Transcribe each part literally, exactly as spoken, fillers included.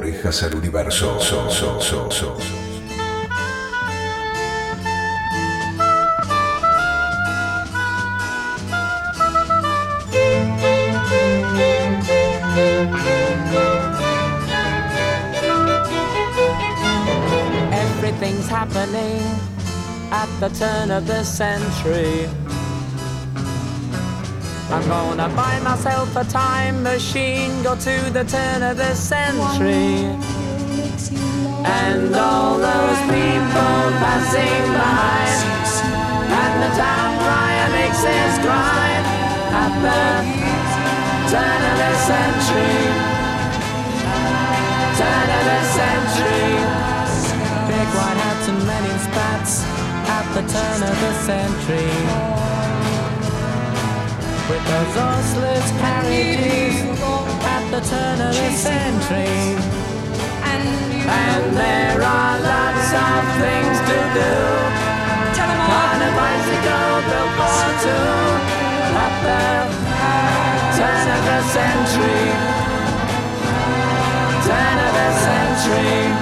orejas al universo. So, so, so, so. Everything's happening at the turn of the century. I'm gonna buy myself a time machine, go to the turn of the century. And all those people passing by, and the town crier makes his cry at the turn of the century. Turn of the century. Big white hats and many spats at the turn of the century. With those horseless carriages at the turn of the century. And there are lots of things to do. On a bicycle built for two at the turn of the century. Turn of the century.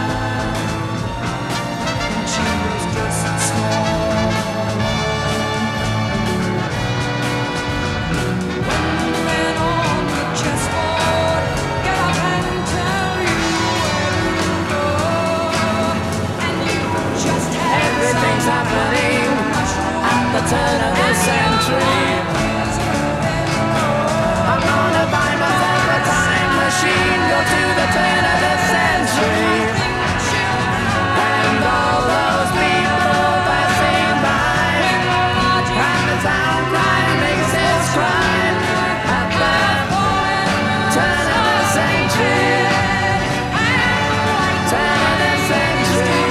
Happening at the turn of the century. I'm gonna buy myself a time machine, go to the turn of the century. And all those people passing by, and the town cry makes its cry at the turn of the century. Turn of the century.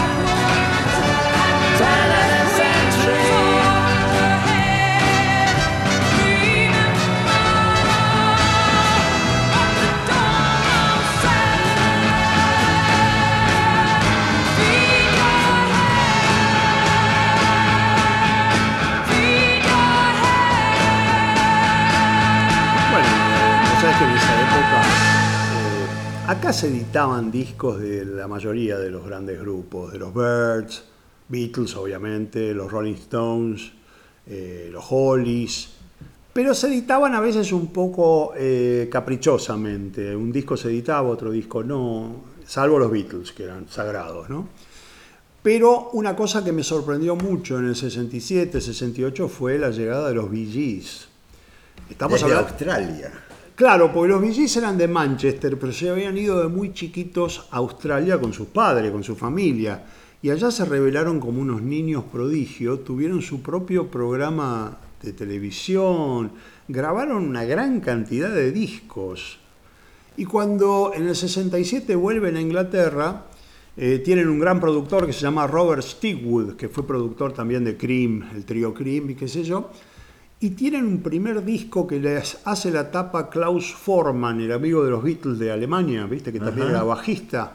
Acá se editaban discos de la mayoría de los grandes grupos, de los Byrds, Beatles obviamente, los Rolling Stones, eh, los Hollies, pero se editaban a veces un poco eh, caprichosamente. Un disco se editaba, otro disco no, salvo los Beatles, que eran sagrados, ¿no? Pero una cosa que me sorprendió mucho en el sesenta y siete, sesenta y ocho fue la llegada de los Bee Gees. Estamos Desde hablando... Australia. Claro, porque los Bee Gees eran de Manchester, pero se habían ido de muy chiquitos a Australia con sus padres, con su familia. Y allá se revelaron como unos niños prodigio, tuvieron su propio programa de televisión, grabaron una gran cantidad de discos. Y cuando en el sesenta y siete vuelven a Inglaterra, eh, tienen un gran productor que se llama Robert Stigwood, que fue productor también de Cream, el trío Cream y qué sé yo. Y tienen un primer disco que les hace la tapa Klaus Forman, el amigo de los Beatles de Alemania, ¿viste? Que también Ajá. era bajista.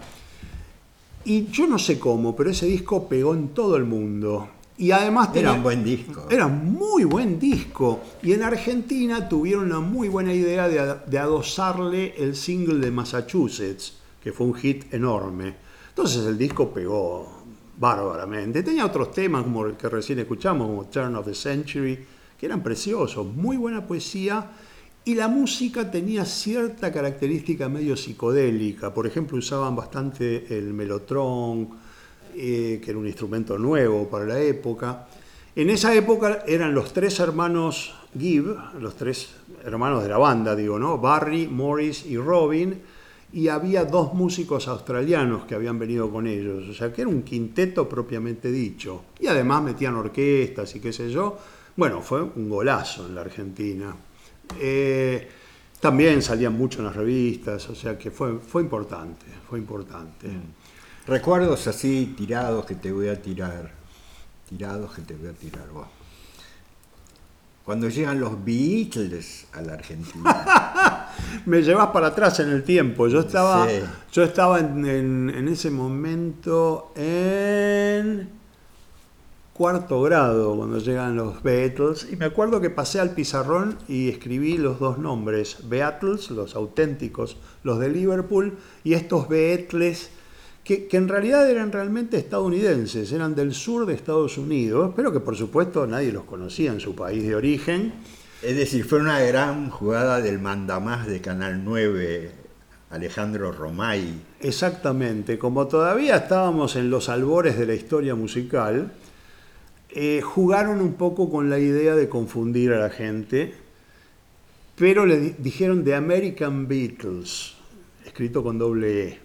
Y yo no sé cómo, pero ese disco pegó en todo el mundo. Y además tenía, era un buen disco. Era muy buen disco. Y en Argentina tuvieron una muy buena idea de, de adosarle el single de Massachusetts, que fue un hit enorme. Entonces el disco pegó bárbaramente. Tenía otros temas como el que recién escuchamos, como Turn of the Century, que eran preciosos, muy buena poesía, y la música tenía cierta característica medio psicodélica. Por ejemplo, usaban bastante el mellotron, eh, que era un instrumento nuevo para la época. En esa época eran los tres hermanos Gibb, los tres hermanos de la banda, digo, ¿no? Barry, Morris y Robin, y había dos músicos australianos que habían venido con ellos, o sea que era un quinteto propiamente dicho. Y además metían orquestas y qué sé yo. Bueno, fue un golazo en la Argentina. Eh, también salían mucho en las revistas, o sea que fue, fue importante, fue importante. Recuerdos así tirados que te voy a tirar, tirados que te voy a tirar vos. Cuando llegan los Beatles a la Argentina. Me llevas para atrás en el tiempo. Yo estaba, sí. yo estaba en, en, en ese momento en... cuarto grado cuando llegan los Beatles y me acuerdo que pasé al pizarrón y escribí los dos nombres, Beatles, los auténticos, los de Liverpool, y estos Beatles que, que en realidad eran realmente estadounidenses, eran del sur de Estados Unidos, pero que por supuesto nadie los conocía en su país de origen. Es decir, fue una gran jugada del mandamás de Canal nueve, Alejandro Romay. Exactamente, como todavía estábamos en los albores de la historia musical, eh, jugaron un poco con la idea de confundir a la gente, pero le di- dijeron The American Beatles, escrito con doble E.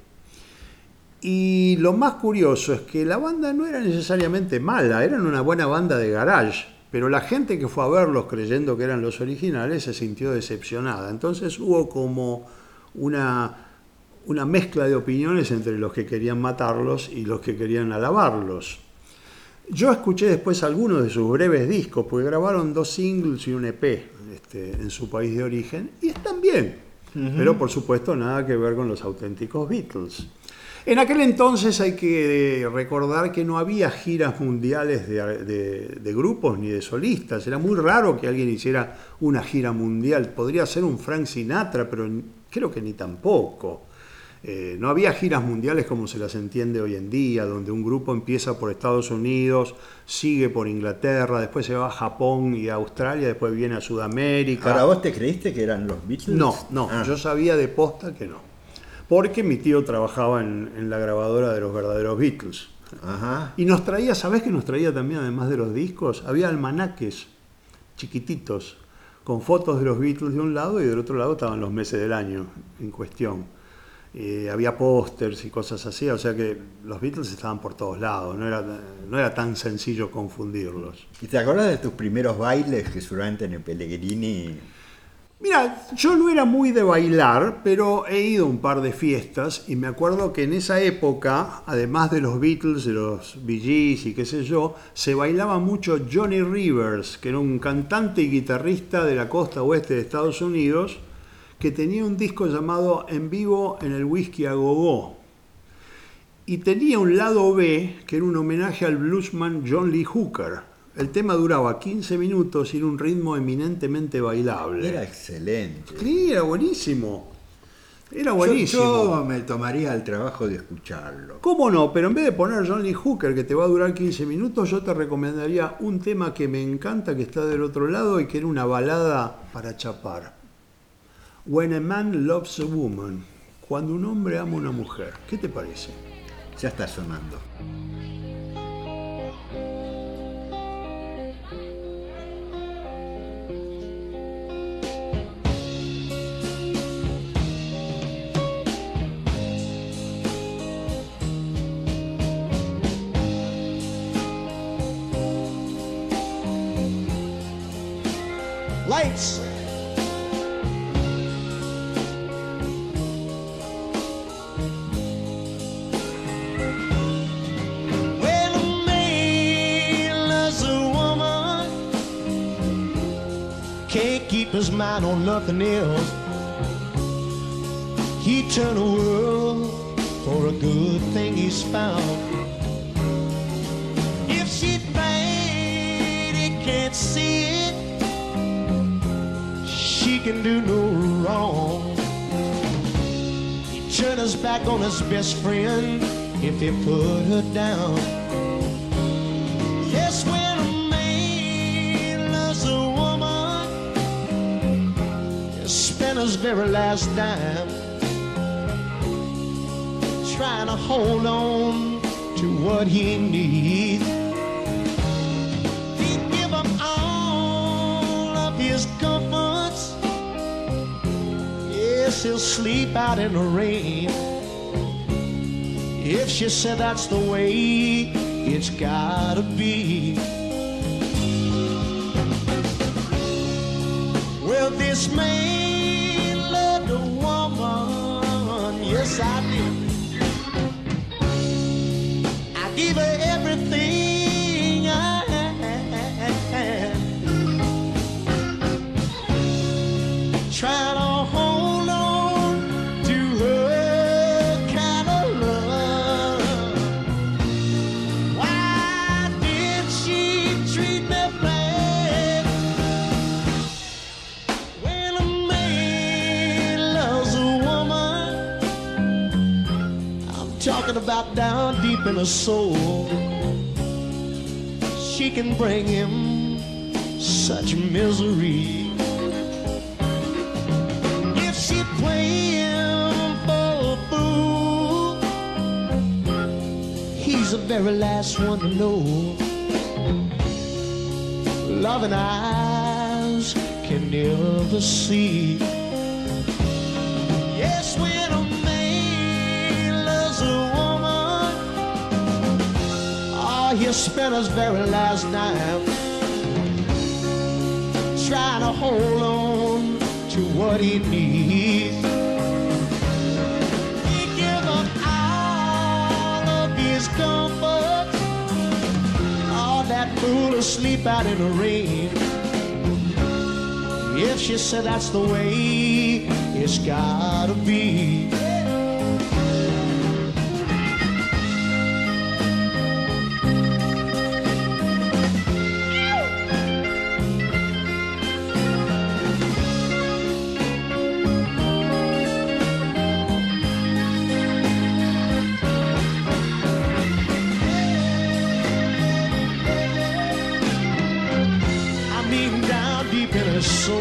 Y lo más curioso es que la banda no era necesariamente mala, eran una buena banda de garage, pero la gente que fue a verlos creyendo que eran los originales se sintió decepcionada. Entonces hubo como una, una mezcla de opiniones entre los que querían matarlos y los que querían alabarlos. Yo escuché después algunos de sus breves discos, porque grabaron dos singles y un E P este, en su país de origen, y están bien, uh-huh. Pero por supuesto nada que ver con los auténticos Beatles. En aquel entonces hay que recordar que no había giras mundiales de, de, de grupos ni de solistas. Era muy raro que alguien hiciera una gira mundial. Podría ser un Frank Sinatra, pero creo que ni tampoco. Eh, no había giras mundiales como se las entiende hoy en día, donde un grupo empieza por Estados Unidos, sigue por Inglaterra, después se va a Japón y a Australia, después viene a Sudamérica. ¿Ahora vos te creíste que eran los Beatles? No, no, Ah. yo sabía de posta que no. Porque mi tío trabajaba en, en la grabadora de los verdaderos Beatles. Ajá. Y nos traía, ¿sabés qué nos traía también además de los discos? Había almanaques chiquititos con fotos de los Beatles de un lado y del otro lado estaban los meses del año en cuestión. Eh, había pósters y cosas así, o sea que los Beatles estaban por todos lados, no era, no era tan sencillo confundirlos. ¿Y te acuerdas de tus primeros bailes que seguramente en el Pellegrini? Mira, yo no era muy de bailar, pero he ido a un par de fiestas y me acuerdo que en esa época, además de los Beatles, de los Bee Gees y qué sé yo, se bailaba mucho Johnny Rivers, que era un cantante y guitarrista de la costa oeste de Estados Unidos, que tenía un disco llamado En vivo en el Whisky a Go-Go. Y tenía un lado B, que era un homenaje al bluesman John Lee Hooker. El tema duraba quince minutos y era un ritmo eminentemente bailable. Era excelente. Sí, era buenísimo. Era buenísimo. Yo, yo me tomaría el trabajo de escucharlo. ¿Cómo no? Pero en vez de poner John Lee Hooker, que te va a durar quince minutos, yo te recomendaría un tema que me encanta, que está del otro lado y que era una balada para chapar. When a Man Loves a Woman. Cuando un hombre ama a una mujer. ¿Qué te parece? Ya está sonando. Lights. When a man loves a woman, can't keep his mind on nothing else. He turn the world for a good thing he's found. If she's bad, he can't see it. She can do no wrong. He turn his back on his best friend if he put her down. Yes, when a man loves a woman, he'll spend his very last dime trying to hold on to what he needs. He'd give up all of his comforts. Yes, he'll sleep out in the rain. If she said that's the way it's gotta be. Well, this man loved a woman, yes I did. I gave her everything I had. Trying to hold on to her kind of love. Why did she Talking about down deep in her soul, she can bring him such misery. If she play him for a fool, he's the very last one to know. Loving eyes can never see. Yes, when a man loves a woman, oh, he'll spend his very last night trying to hold on to what he needs. He give up all of his comfort, all that fool to sleep out in the rain. If she said that's the way it's gotta be. I mean down deep in her soul.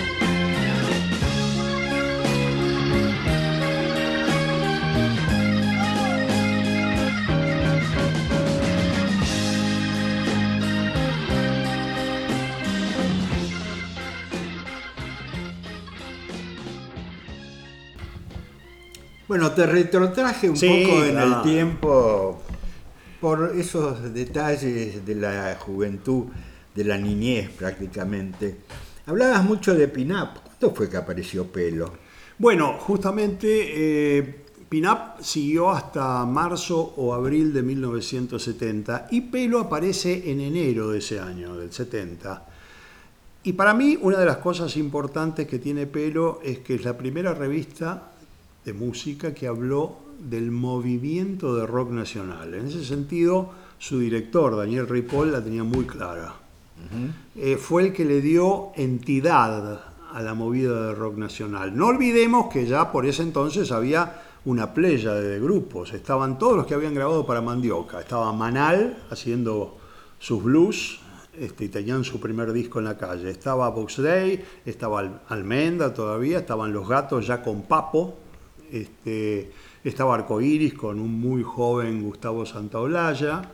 Bueno, te retrotraje un Sí, poco en no. el tiempo por esos detalles de la juventud, de la niñez prácticamente. Hablabas mucho de Pin-Up. ¿Cuándo fue que apareció Pelo? Bueno, justamente eh, Pin-Up siguió hasta marzo o abril de mil novecientos setenta y Pelo aparece en enero de ese año, del setenta. Y para mí una de las cosas importantes que tiene Pelo es que es la primera revista de música que habló del movimiento de rock nacional. En ese sentido, su director, Daniel Ripoll, la tenía muy clara. Uh-huh. Eh, fue el que le dio entidad a la movida de rock nacional. No olvidemos que ya por ese entonces había una playa de grupos. Estaban todos los que habían grabado para Mandioca. Estaba Manal haciendo sus blues, este, y tenían su primer disco en la calle. Estaba Box Day, estaba Almendra todavía, estaban Los Gatos ya con Papo. Este, estaba Arcoiris con un muy joven Gustavo Santaolalla.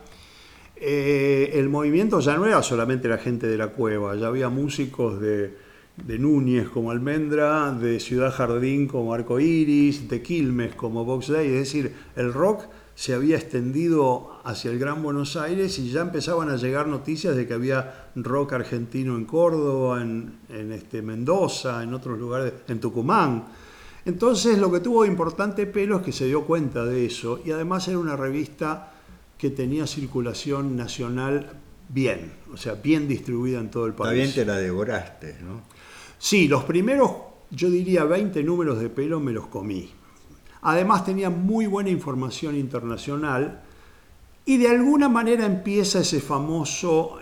Eh, el movimiento ya no era solamente la gente de la cueva, ya había músicos de, de Núñez como Almendra, de Ciudad Jardín como Arcoiris, de Quilmes como Box Day, es decir, el rock se había extendido hacia el Gran Buenos Aires y ya empezaban a llegar noticias de que había rock argentino en Córdoba, en, en este, Mendoza, en otros lugares, en Tucumán. Entonces lo que tuvo de importante Pelo es que se dio cuenta de eso y además era una revista que tenía circulación nacional bien, o sea, bien distribuida en todo el país. También te la devoraste, ¿no? Sí, los primeros, yo diría veinte números de Pelo me los comí. Además tenía muy buena información internacional y de alguna manera empieza ese famoso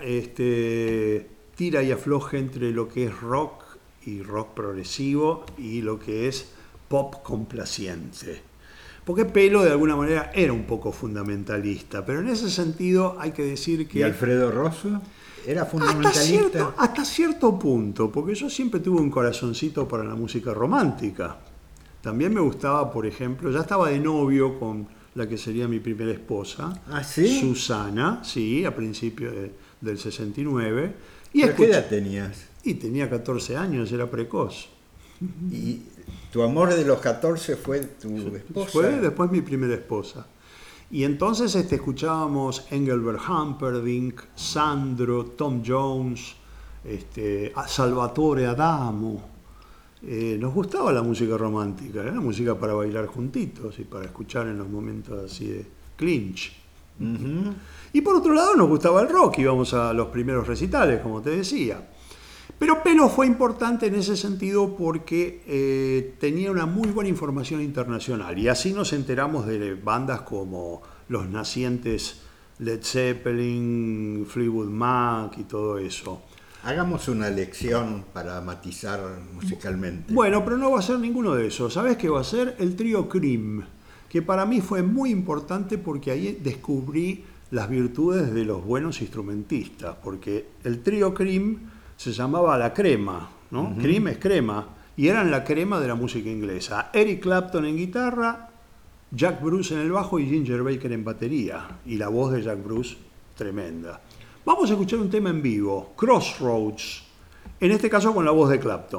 este, tira y afloje entre lo que es rock y rock progresivo y lo que es pop complaciente. Porque Pelo de alguna manera era un poco fundamentalista, pero en ese sentido hay que decir que... ¿Y Alfredo Rosso era hasta fundamentalista? cierto, hasta cierto punto, porque yo siempre tuve un corazoncito para la música romántica. También me gustaba, por ejemplo, ya estaba de novio con la que sería mi primera esposa, ¿Ah, sí? Susana, sí, a principios de, del sesenta y nueve. Y ¿Pero qué escuché- edad tenías? Y tenía catorce años, era precoz. ¿Y tu amor de los catorce fue tu esposa? Fue después mi primera esposa. Y entonces este, escuchábamos Engelbert Humperdinck, Sandro, Tom Jones, este, a Salvatore Adamo. Eh, nos gustaba la música romántica, era música para bailar juntitos y para escuchar en los momentos así de clinch. Uh-huh. Y por otro lado nos gustaba el rock, íbamos a los primeros recitales, como te decía. Pero Pelo fue importante en ese sentido porque eh, tenía una muy buena información internacional y así nos enteramos de bandas como los nacientes Led Zeppelin, Fleetwood Mac y todo eso. Hagamos una lección para matizar musicalmente. Bueno, pero no va a ser ninguno de esos. ¿Sabes qué va a ser? El trío Cream, que para mí fue muy importante porque ahí descubrí las virtudes de los buenos instrumentistas, porque el trío Cream se llamaba La Crema, ¿no? Uh-huh. Cream es crema, y eran la crema de la música inglesa. Eric Clapton en guitarra, Jack Bruce en el bajo y Ginger Baker en batería, y la voz de Jack Bruce tremenda. Vamos a escuchar un tema en vivo, Crossroads, en este caso con la voz de Clapton.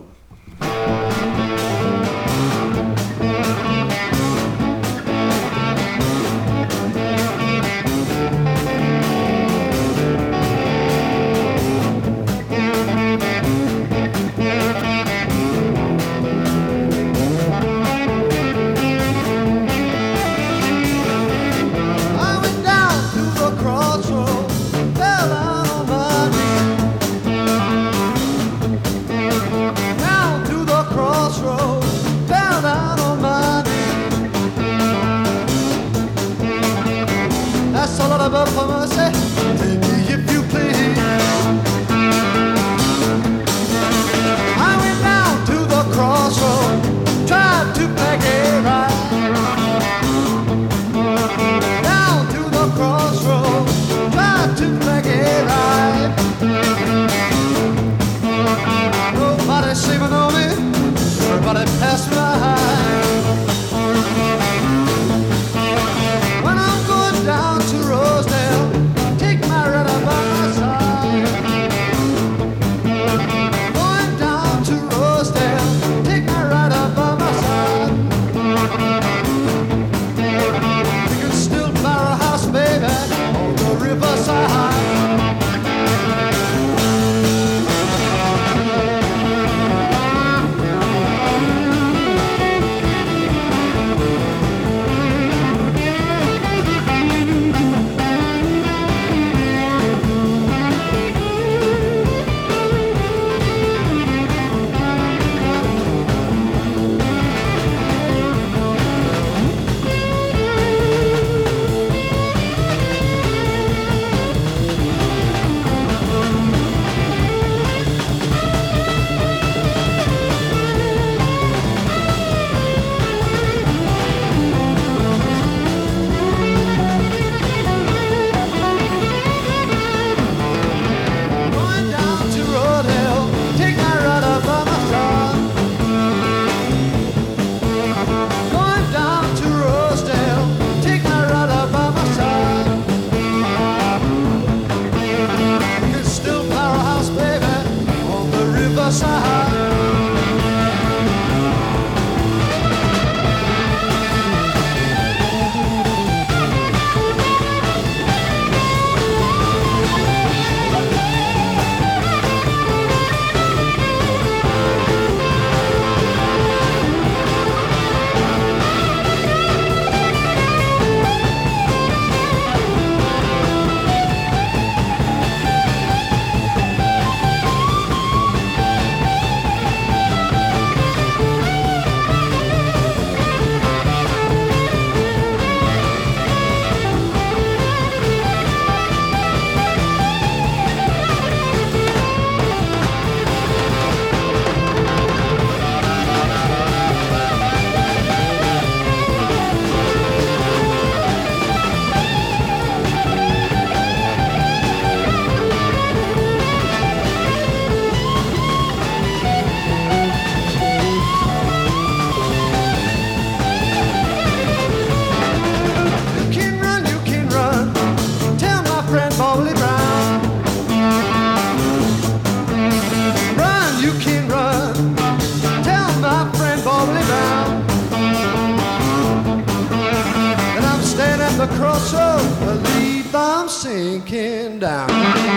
Sinking down.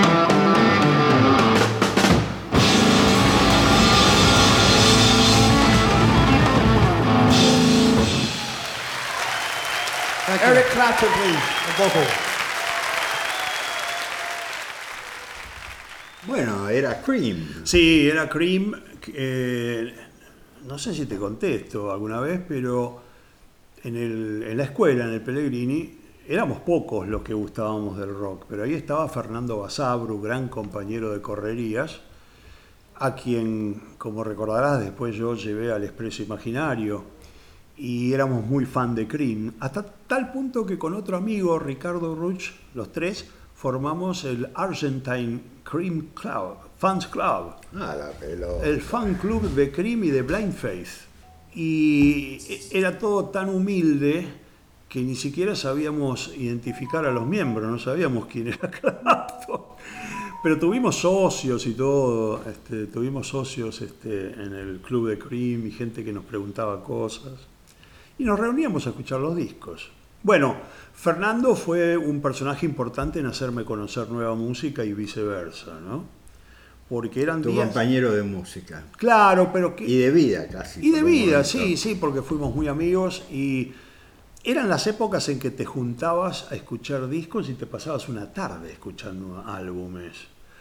Eric Clapton, please, the vocal. Bueno, era Cream. Sí, era Cream. Eh, no sé si te contesto alguna vez, pero en, el, en la escuela, en el Pellegrini, éramos pocos los que gustábamos del rock, pero ahí estaba Fernando Basabru, gran compañero de correrías, a quien, como recordarás, después yo llevé al Expreso Imaginario. y éramos muy fan de Cream, hasta tal punto que con otro amigo, Ricardo Ruch, los tres, formamos el Argentine Cream Club, Fans Club, Ah, la pelota. el fan club de Cream y de Blind Faith. Y era todo tan humilde que ni siquiera sabíamos identificar a los miembros, no sabíamos quién era Clapton. Pero tuvimos socios y todo, este, tuvimos socios este, en el club de Cream y gente que nos preguntaba cosas. Y nos reuníamos a escuchar los discos. Bueno, Fernando fue un personaje importante en hacerme conocer nueva música y viceversa, ¿no? Porque eran Tu días... compañero de música. Claro, pero que... Y de vida casi. Y de por un vida, momento. sí, sí, porque fuimos muy amigos y eran las épocas en que te juntabas a escuchar discos y te pasabas una tarde escuchando álbumes.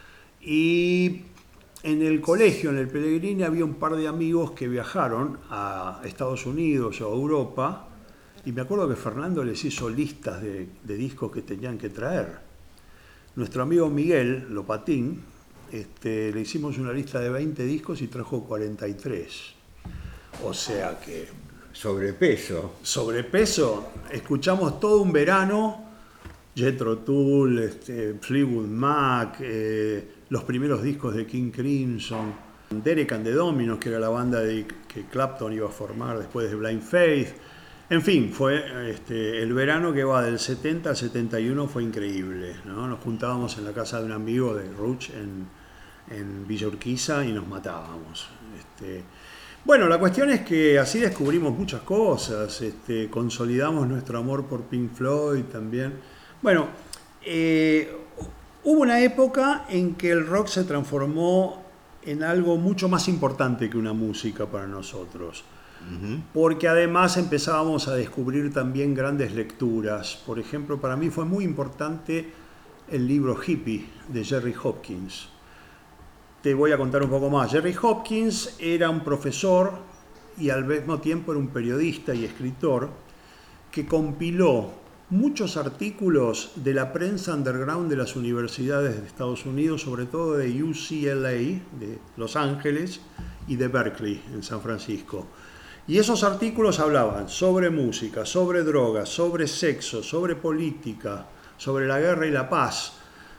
Y en el colegio, en el Pellegrini, había un par de amigos que viajaron a Estados Unidos o a Europa y me acuerdo que Fernando les hizo listas de, de discos que tenían que traer. Nuestro amigo Miguel Lopatín, este, le hicimos una lista de veinte discos y trajo cuarenta y tres. O sea que, Sobrepeso. sobrepeso, escuchamos todo un verano, Jethro Tull, este, Fleetwood Mac, eh, los primeros discos de King Crimson, Derek and the Dominos, que era la banda de, que Clapton iba a formar después de Blind Faith. En fin, fue este, el verano que va del setenta al setenta y uno fue increíble, ¿no? Nos juntábamos en la casa de un amigo de Ruch en, en Villa Urquiza y nos matábamos. Este, bueno, la cuestión es que así descubrimos muchas cosas, este, consolidamos nuestro amor por Pink Floyd también. Bueno, eh, hubo una época en que el rock se transformó en algo mucho más importante que una música para nosotros. Porque además empezábamos a descubrir también grandes lecturas. Por ejemplo, para mí fue muy importante el libro Hippie de Jerry Hopkins. Te voy a contar un poco más. Jerry Hopkins era un profesor y al mismo tiempo era un periodista y escritor que compiló muchos artículos de la prensa underground de las universidades de Estados Unidos, sobre todo de U C L A, de Los Ángeles, y de Berkeley, en San Francisco. Y esos artículos hablaban sobre música, sobre drogas, sobre sexo, sobre política, sobre la guerra y la paz.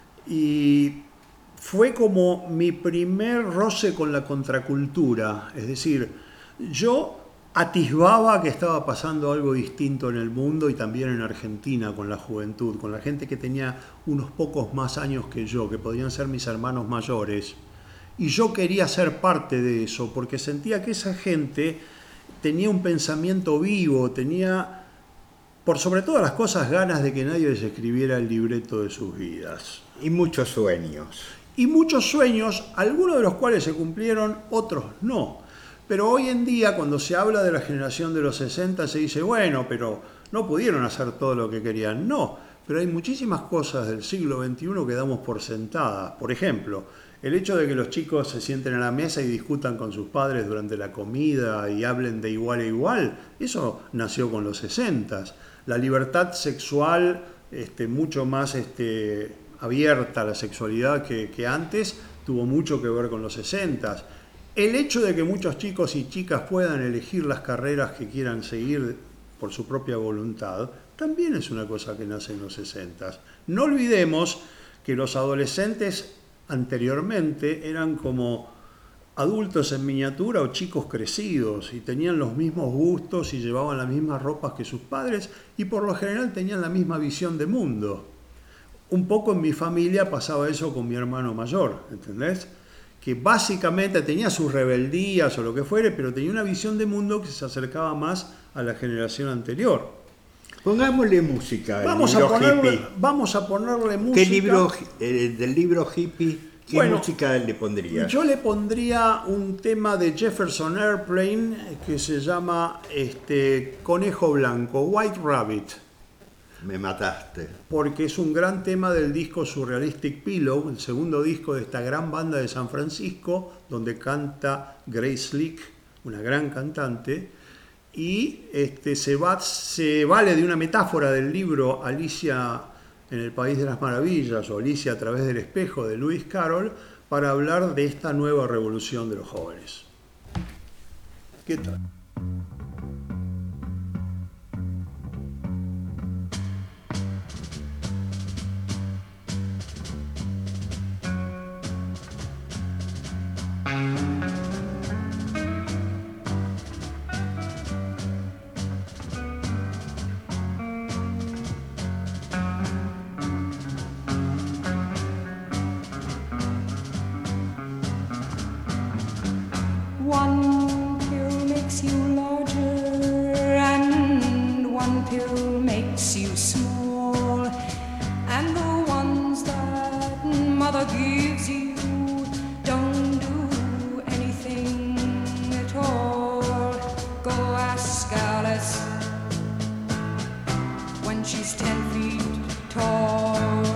Y fue como mi primer roce con la contracultura. Es decir, yo atisbaba que estaba pasando algo distinto en el mundo y también en Argentina con la juventud, con la gente que tenía unos pocos más años que yo, que podían ser mis hermanos mayores. Y yo quería ser parte de eso, porque sentía que esa gente tenía un pensamiento vivo, tenía, por sobre todas las cosas, ganas de que nadie les escribiera el libreto de sus vidas. Y muchos sueños. Y muchos sueños, algunos de los cuales se cumplieron, otros no. Pero hoy en día, cuando se habla de la generación de los sesenta, se dice, bueno, pero no pudieron hacer todo lo que querían. No, pero hay muchísimas cosas del siglo veintiuno que damos por sentadas. Por ejemplo, el hecho de que los chicos se sienten a la mesa y discutan con sus padres durante la comida y hablen de igual a igual, eso nació con los sesentas. La libertad sexual, este, mucho más este, abierta a la sexualidad que, que antes, tuvo mucho que ver con los sesentas. El hecho de que muchos chicos y chicas puedan elegir las carreras que quieran seguir por su propia voluntad, también es una cosa que nace en los sesentas. No olvidemos que los adolescentes anteriormente eran como adultos en miniatura o chicos crecidos y tenían los mismos gustos y llevaban las mismas ropas que sus padres y por lo general tenían la misma visión de mundo. Un poco en mi familia pasaba eso con mi hermano mayor, ¿entendés? Que básicamente tenía sus rebeldías o lo que fuere, pero tenía una visión de mundo que se acercaba más a la generación anterior. Pongámosle música al Vamos a, libro ponerle, hippie. vamos a ponerle música. ¿Qué libro eh, del libro hippie, qué Bueno, música le pondrías? Yo le pondría un tema de Jefferson Airplane que se llama este, Conejo Blanco, White Rabbit, Me mataste. porque es un gran tema del disco Surrealistic Pillow, el segundo disco de esta gran banda de San Francisco, donde canta Grace Slick, una gran cantante, y este, se, va, se vale de una metáfora del libro Alicia en el País de las Maravillas o Alicia a través del espejo de Lewis Carroll para hablar de esta nueva revolución de los jóvenes. ¿Qué tal? One pill makes you larger and one pill makes you small, and the ones that mother gives you don't do anything at all. Go ask Alice when she's ten feet tall.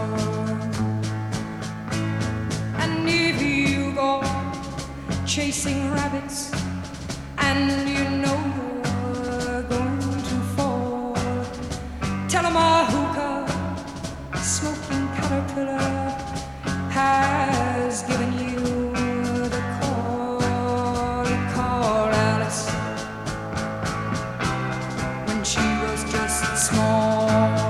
And if you go chasing rabbits and you know you're going to fall, tell 'em a hookah smoking caterpillar has given you the call. Call Alice when she was just small.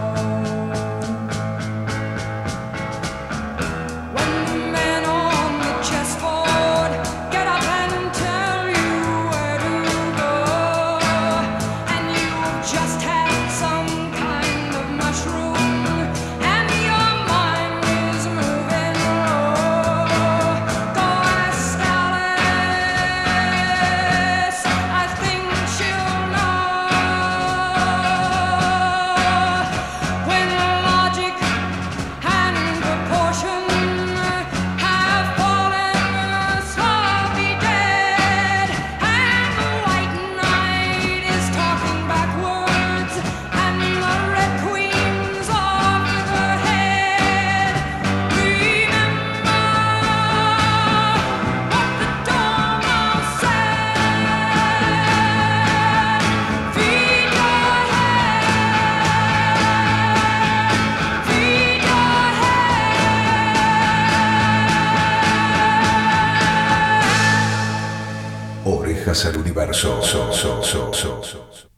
When the men on the chessboard get up and tell you where to go, and you've just had some kind of mushroom, and your mind is moving low, go ask Alice, I think she'll know. When logic and proportion have fallen slowly dead, and the white knight is talking backwards, and the red queen's off her head, remember what the Dormouse said. Feed your head, feed your head. Orejas al universo. So, so, so, so, so.